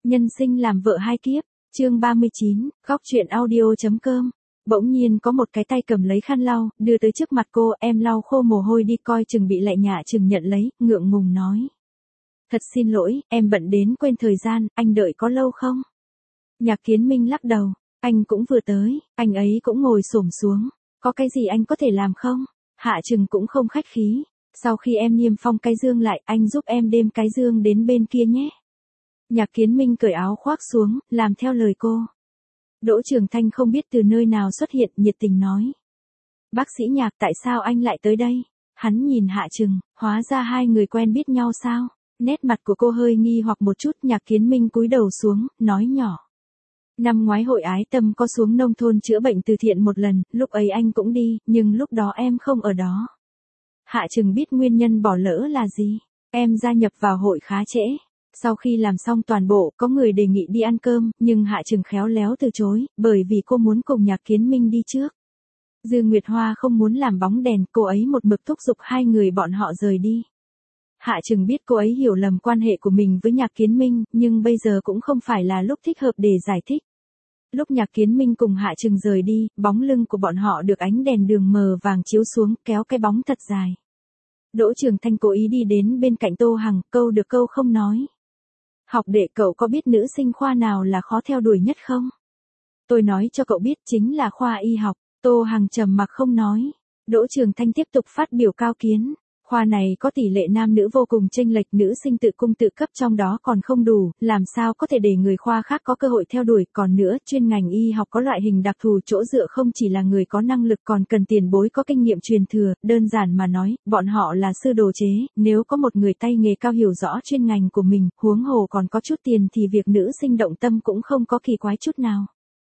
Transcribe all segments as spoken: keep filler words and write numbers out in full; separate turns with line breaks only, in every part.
Nhân sinh làm vợ hai kiếp, chương ba mươi chín, góc truyện audio.com. Bỗng nhiên có một cái tay cầm lấy khăn lau, đưa tới trước mặt cô, em lau khô mồ hôi đi, coi chừng bị lại nhạ chừng nhận lấy, ngượng ngùng nói. Thật xin lỗi, em bận đến quên thời gian, anh đợi có lâu không? Nhạc Kiến Minh lắc đầu, anh cũng vừa tới, anh ấy cũng ngồi xổm xuống, có cái gì anh có thể làm không? Hạ Trừng cũng không khách khí, sau khi em niêm phong cái dương lại, anh giúp em đem cái dương đến bên kia nhé. Nhạc Kiến Minh cởi áo khoác xuống, làm theo lời cô. Đỗ Trường Thanh không biết từ nơi nào xuất hiện, nhiệt tình nói. Bác sĩ Nhạc, tại sao anh lại tới đây? Hắn nhìn Hạ Trừng, hóa ra hai người quen biết nhau sao? Nét mặt của cô hơi nghi hoặc một chút. Nhạc Kiến Minh cúi đầu xuống, nói nhỏ. Năm ngoái Hội Ái Tâm có xuống nông thôn chữa bệnh từ thiện một lần, lúc ấy anh cũng đi, nhưng lúc đó em không ở đó. Hạ Trừng biết nguyên nhân bỏ lỡ là gì? Em gia nhập vào hội khá trễ. Sau khi làm xong toàn bộ, có người đề nghị đi ăn cơm, nhưng Hạ Trừng khéo léo từ chối, bởi vì cô muốn cùng Nhạc Kiến Minh đi trước. Dư Nguyệt Hoa không muốn làm bóng đèn, cô ấy một mực thúc giục hai người bọn họ rời đi. Hạ Trừng biết cô ấy hiểu lầm quan hệ của mình với Nhạc Kiến Minh, nhưng bây giờ cũng không phải là lúc thích hợp để giải thích. Lúc Nhạc Kiến Minh cùng Hạ Trừng rời đi, bóng lưng của bọn họ được ánh đèn đường mờ vàng chiếu xuống, kéo cái bóng thật dài. Đỗ Trường Thanh cố ý đi đến bên cạnh Tô Hằng, câu được câu không nói. Học đệ, cậu có biết nữ sinh khoa nào là khó theo đuổi nhất không? Tôi nói cho cậu biết, chính là khoa y học. Tô Hằng trầm mặc không nói. Đỗ Trường Thanh tiếp tục phát biểu cao kiến. Khoa này có tỷ lệ nam nữ vô cùng chênh lệch, nữ sinh tự cung tự cấp trong đó còn không đủ, làm sao có thể để người khoa khác có cơ hội theo đuổi. Còn nữa, chuyên ngành y học có loại hình đặc thù, chỗ dựa không chỉ là người có năng lực còn cần tiền bối có kinh nghiệm truyền thừa. Đơn giản mà nói, bọn họ là sư đồ chế, nếu có một người tay nghề cao hiểu rõ chuyên ngành của mình, huống hồ còn có chút tiền thì việc nữ sinh động tâm cũng không có kỳ quái chút nào.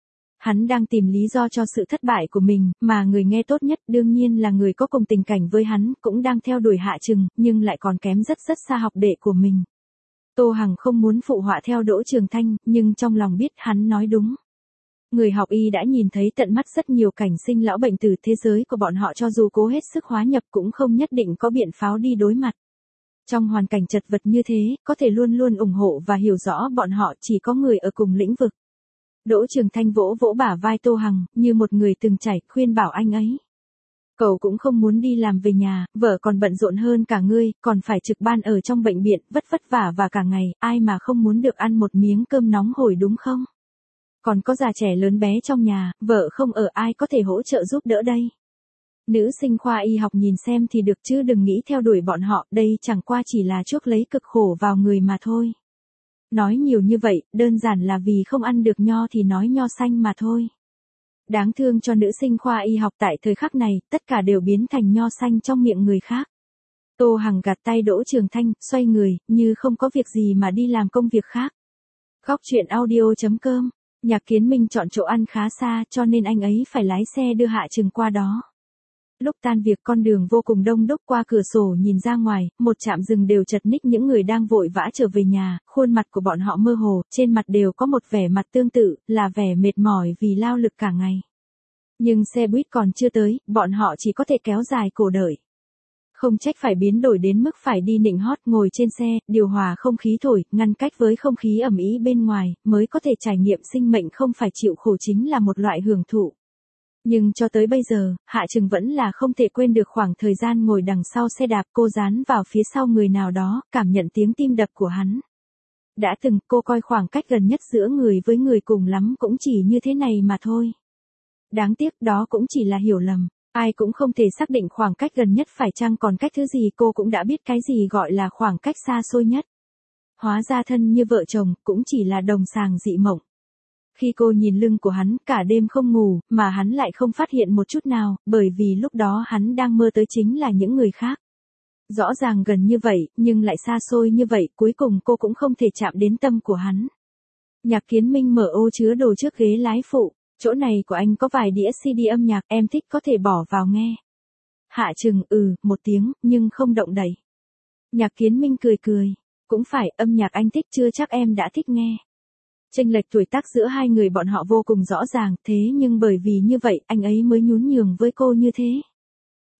Hắn đang tìm lý do cho sự thất bại của mình, mà người nghe tốt nhất đương nhiên là người có cùng tình cảnh với hắn, cũng đang theo đuổi Hạ Trừng, nhưng lại còn kém rất rất xa học đệ của mình. Tô Hằng không muốn phụ họa theo Đỗ Trường Thanh, nhưng trong lòng biết hắn nói đúng. Người học y đã nhìn thấy tận mắt rất nhiều cảnh sinh lão bệnh tử, thế giới của bọn họ cho dù cố hết sức hóa nhập cũng không nhất định có biện pháp đi đối mặt. Trong hoàn cảnh chật vật như thế, có thể luôn luôn ủng hộ và hiểu rõ bọn họ chỉ có người ở cùng lĩnh vực. Đỗ Trường Thanh vỗ vỗ bả vai Tô Hằng, như một người từng trải, khuyên bảo anh ấy. Cậu cũng không muốn đi làm về nhà, vợ còn bận rộn hơn cả ngươi, còn phải trực ban ở trong bệnh viện, vất vất vả và cả ngày, ai mà không muốn được ăn một miếng cơm nóng hổi đúng không? Còn có già trẻ lớn bé trong nhà, vợ không ở ai có thể hỗ trợ giúp đỡ đây? Nữ sinh khoa y học nhìn xem thì được chứ đừng nghĩ theo đuổi bọn họ, đây chẳng qua chỉ là chuốc lấy cực khổ vào người mà thôi. Nói nhiều như vậy, đơn giản là vì không ăn được nho thì nói nho xanh mà thôi. Đáng thương cho nữ sinh khoa y học tại thời khắc này, tất cả đều biến thành nho xanh trong miệng người khác. Tô Hằng gạt tay Đỗ Trường Thanh, xoay người, như không có việc gì mà đi làm công việc khác. Góc truyện audio.com, Nhạc Kiến Minh chọn chỗ ăn khá xa cho nên anh ấy phải lái xe đưa Hạ Trừng qua đó. Lúc tan việc con đường vô cùng đông đúc, qua cửa sổ nhìn ra ngoài, một trạm rừng đều chật ních những người đang vội vã trở về nhà, khuôn mặt của bọn họ mơ hồ, trên mặt đều có một vẻ mặt tương tự, là vẻ mệt mỏi vì lao lực cả ngày. Nhưng xe buýt còn chưa tới, bọn họ chỉ có thể kéo dài cổ đợi. Không trách phải biến đổi đến mức phải đi nịnh hót, ngồi trên xe, điều hòa không khí thổi, ngăn cách với không khí ẩm ý bên ngoài, mới có thể trải nghiệm sinh mệnh không phải chịu khổ chính là một loại hưởng thụ. Nhưng cho tới bây giờ, Hạ Trừng vẫn là không thể quên được khoảng thời gian ngồi đằng sau xe đạp, cô dán vào phía sau người nào đó, cảm nhận tiếng tim đập của hắn. Đã từng cô coi khoảng cách gần nhất giữa người với người cùng lắm cũng chỉ như thế này mà thôi. Đáng tiếc đó cũng chỉ là hiểu lầm, ai cũng không thể xác định khoảng cách gần nhất phải chăng còn cách thứ gì, cô cũng đã biết cái gì gọi là khoảng cách xa xôi nhất. Hóa ra thân như vợ chồng, cũng chỉ là đồng sàng dị mộng. Khi cô nhìn lưng của hắn, cả đêm không ngủ, mà hắn lại không phát hiện một chút nào, bởi vì lúc đó hắn đang mơ tới chính là những người khác. Rõ ràng gần như vậy, nhưng lại xa xôi như vậy, cuối cùng cô cũng không thể chạm đến tâm của hắn. Nhạc Kiến Minh mở ô chứa đồ trước ghế lái phụ, chỗ này của anh có vài đĩa xê đê âm nhạc, em thích có thể bỏ vào nghe. Hạ Trừng ừ, một tiếng, nhưng không động đậy. Nhạc Kiến Minh cười cười, cũng phải, âm nhạc anh thích chưa chắc em đã thích nghe. Chênh lệch tuổi tác giữa hai người bọn họ vô cùng rõ ràng, thế nhưng bởi vì như vậy, anh ấy mới nhún nhường với cô như thế.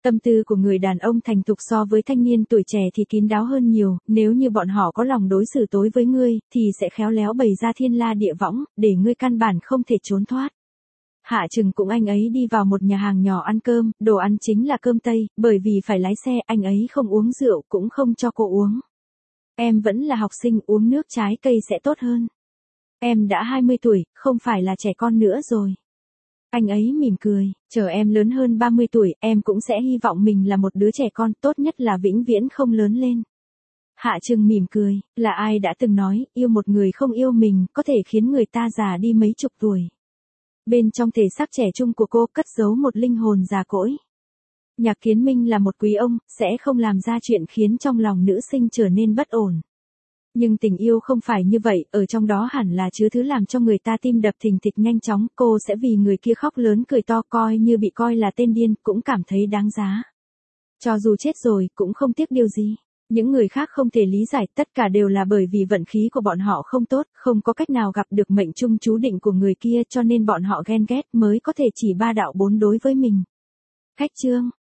Tâm tư của người đàn ông thành thục so với thanh niên tuổi trẻ thì kín đáo hơn nhiều, nếu như bọn họ có lòng đối xử tối với ngươi, thì sẽ khéo léo bày ra thiên la địa võng, để ngươi căn bản không thể trốn thoát. Hạ Trừng cùng anh ấy đi vào một nhà hàng nhỏ ăn cơm, đồ ăn chính là cơm Tây, bởi vì phải lái xe, anh ấy không uống rượu cũng không cho cô uống. Em vẫn là học sinh, uống nước trái cây sẽ tốt hơn. Em đã hai mươi tuổi, không phải là trẻ con nữa rồi. Anh ấy mỉm cười, chờ em lớn hơn ba mươi tuổi, em cũng sẽ hy vọng mình là một đứa trẻ con, tốt nhất là vĩnh viễn không lớn lên. Hạ Trừng mỉm cười, là ai đã từng nói, yêu một người không yêu mình, có thể khiến người ta già đi mấy chục tuổi. Bên trong thể xác trẻ trung của cô cất giấu một linh hồn già cỗi. Nhạc Kiến Minh là một quý ông, sẽ không làm ra chuyện khiến trong lòng nữ sinh trở nên bất ổn. Nhưng tình yêu không phải như vậy, ở trong đó hẳn là chứa thứ làm cho người ta tim đập thình thịch nhanh chóng, cô sẽ vì người kia khóc lớn cười to, coi như bị coi là tên điên, cũng cảm thấy đáng giá. Cho dù chết rồi, cũng không tiếc điều gì. Những người khác không thể lý giải, tất cả đều là bởi vì vận khí của bọn họ không tốt, không có cách nào gặp được mệnh trung chú định của người kia, cho nên bọn họ ghen ghét mới có thể chỉ ba đạo bốn đối với mình. Khách chương